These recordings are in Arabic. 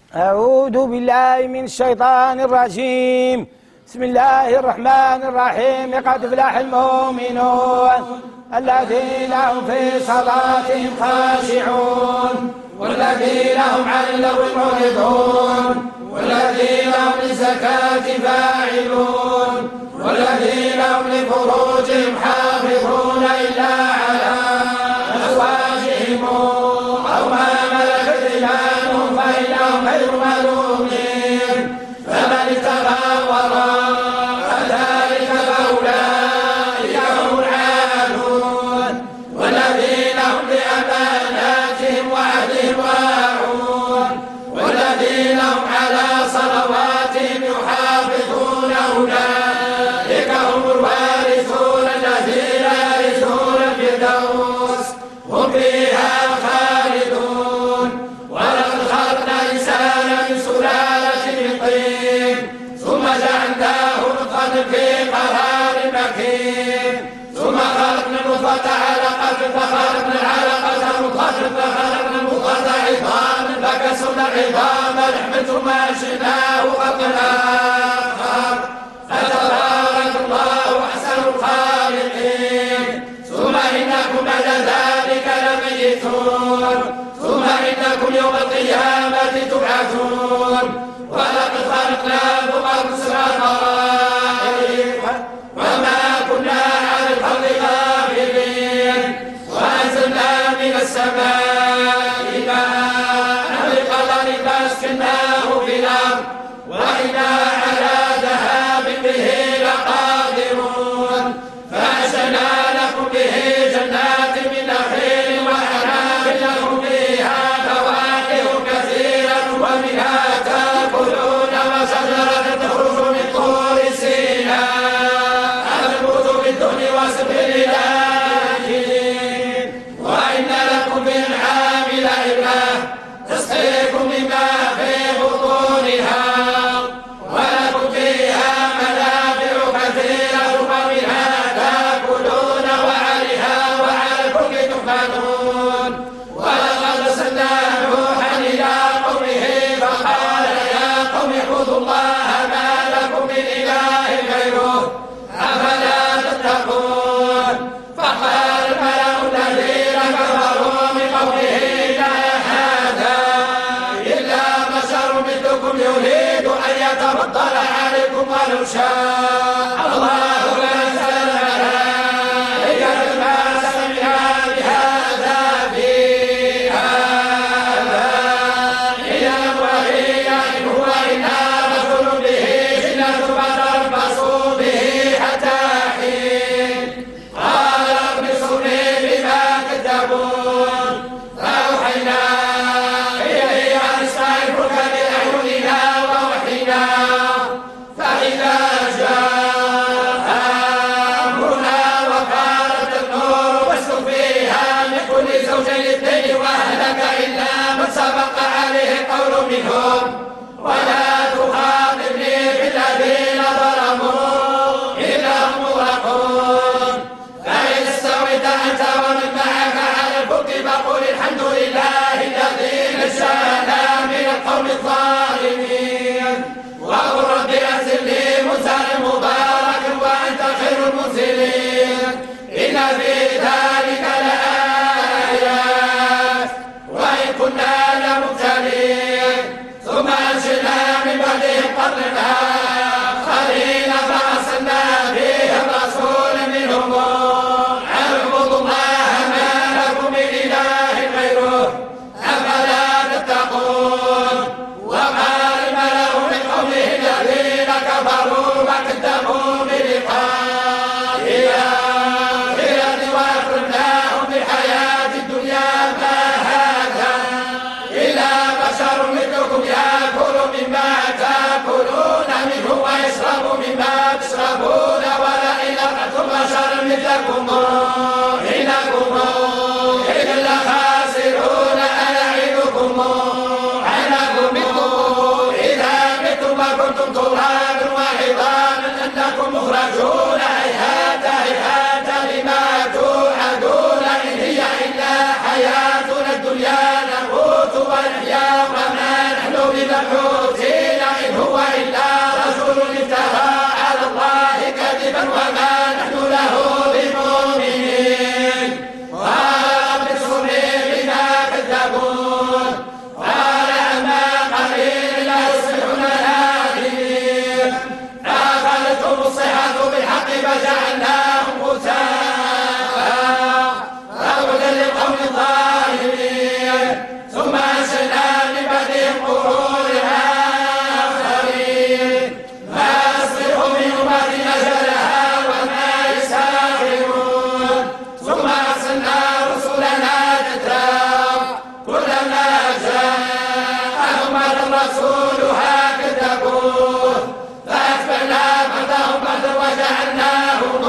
أعوذ بالله من الشيطان الرجيم. بسم الله الرحمن الرحيم. قد أفلح المؤمنون الذين هم في صلاتهم خاشعون والذين هم عن اللغو معرضون والذين هم للزكاة فاعلون والذين هم لفروجهم حافظون إلا على أزواجهم أو ما ملكت أيمانهم فإنهم غير ملومين. فمن ابتغى وراء ذلك فأولئك هم العادون والذين هم بأماناتهم وعهدهم راعون والذين هم على صلواتهم يحافظون أولئك هم الوارثون الذين يرثون الفردوس هم فيها خالدون. ولقد خلقنا الإنسان من سلالة من طين ثم جعلناه نطفة في قرار مكين ثم خلقنا النطفة علقة فخلقنا العلقة مضغة فخلقنا المضغة عظاما فكسونا العظام لحما ثم أنشأناه خلقا آخر فتبارك الله أحسن الخالقين. ثم إنكم بعد ذلك لميتون ثم إنكم يوم القيامة تبعثون. ولقد خلقناكم أسرة طرائق وما كنا على الخلق غافلين وأنزلنا من السماء ماء بقدر فأسكناه في الأرض وإنا على ذهاب به لقادرون. فأنشأنا لكم به جنات من نخيل وأعناب لكم فيها فواكه كثيرة ومنها تأكلون وشجرة تخرج من طور سيناء تنبت بالدهن وصبغ للآكلين. وإن لكم في الأنعام لعبرة تسقيكم مما في بطونها ولكم فيها منافع كثيرة ومنها تأكلون وعليها وعلى الفلك تحملون. ولقد أرسلنا نوحا إلى قومه فقال يا قوم اعبدوا الله ما لكم من إله غيره أفلا تتقون. فقال الملأ الذين كفروا من قومه ما هذا إلا بشر مثلكم يريد أن يتفضل عليكم ولو شاء الله لأنزل الملائكة ما سمعنا بهذا في آبائنا الأولين إن هو إلا رجل به جنة فتربصوا به حتى حين. قال رب انصرني بما كذبون. فأوحينا إليه أن اصنع الفلك بأعيننا ووحينا فإذا جاء أمرنا وفارت النور واسلك فيها من كل زوجين اثنين وأهلك إلا من سبق عليه القول منهم ولا تخاطبني في الذين ظلموا إنهم مغرقون. فإن استويت أنت ومن معك على الفلك فقل الحمد لله الذي نجانا من القوم الظالمين وقل رب أنزل لي منزلا مباركا وأنت خير المنزلين. إن في ذلك لآيات وإن كنا لمبتلين. ثم أنشئنا من بعدهم قرنا آخرين فأرسلنا فيهم رسولا منهم أن اعبدوا الله ما لكم من إله غيره أفلا تتقون. وقال الملأ من قومه الذين كفروا وكذبوا بلقاء الآخرة وأكرمناهم بالحياة الدنيا ما هذا إلا بشر مثلكم يأكل مما تأكلون منه ويشرب مما تشربون ولئن لقيتم بشرا مثلكم إنكم إذا لخاسرون. أيعدكم أنكم إذا متم وكنتم ترابا وعظاما أنكم مخرجون. هيهات هيهات لما توعدون إن هي إلا حياتنا الدنيا نموت ونحيا وما نحن فجعلناهم غثاء فبعدا للقوم الظالمين ثم أنشأنا من بعدهم قرونا آخرين ما يصلح من أمة أجلها وما يستأخرون ثم أرسلنا رسلنا تترى كلما جاءهم رسولها كذبوه فأتبعنا بعضهم بعضا وجعلناهم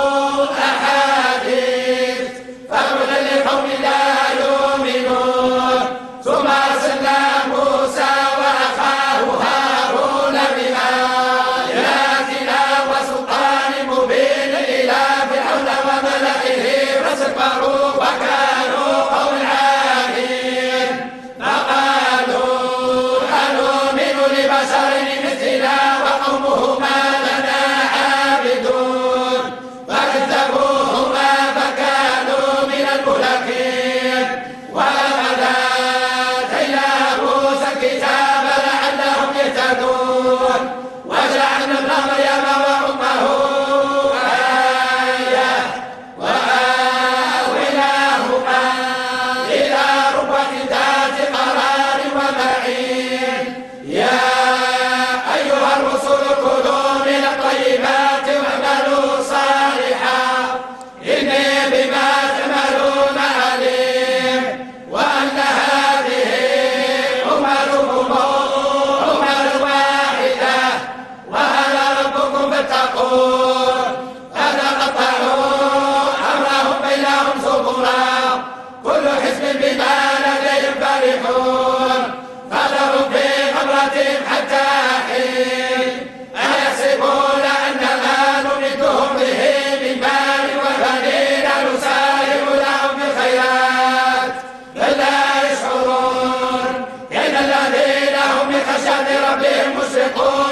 أحاديث فبعدا لقوم لا يؤمنون ثم أرسلنا موسى وأخاه هارون بآياتنا وسلطان مبين إلى فرعون وملئه فاستكبروا وكانوا قوما عالين فقالوا أنؤمن لبشر مثلنا وقومهما لنا عابدون فكذبوهما فكانوا من المهلكين ولقد آتينا موسى الكتاب لعلهم يهتدون وجعلنا ابن مريم وأمه آية وآويناهما إلى ربوة ذات قرار ومعين يا أيها الرسل كلوا من الطيبات واعملوا صالحا إني بما تعملون عليم وأن هذه أمركم أمر واحدة وأنا ربكم فاتقون فتقطعوا أمرهم بينهم زبرا كل حزب بما لديهم فرحون فذرهم في غمرتهم حتى حين أيحسبون أن ما نمدهم به من مال وبنين نسارع لهم في الخيرات بل لا يشعرون إن الذين هم من خشية ربهم مشفقون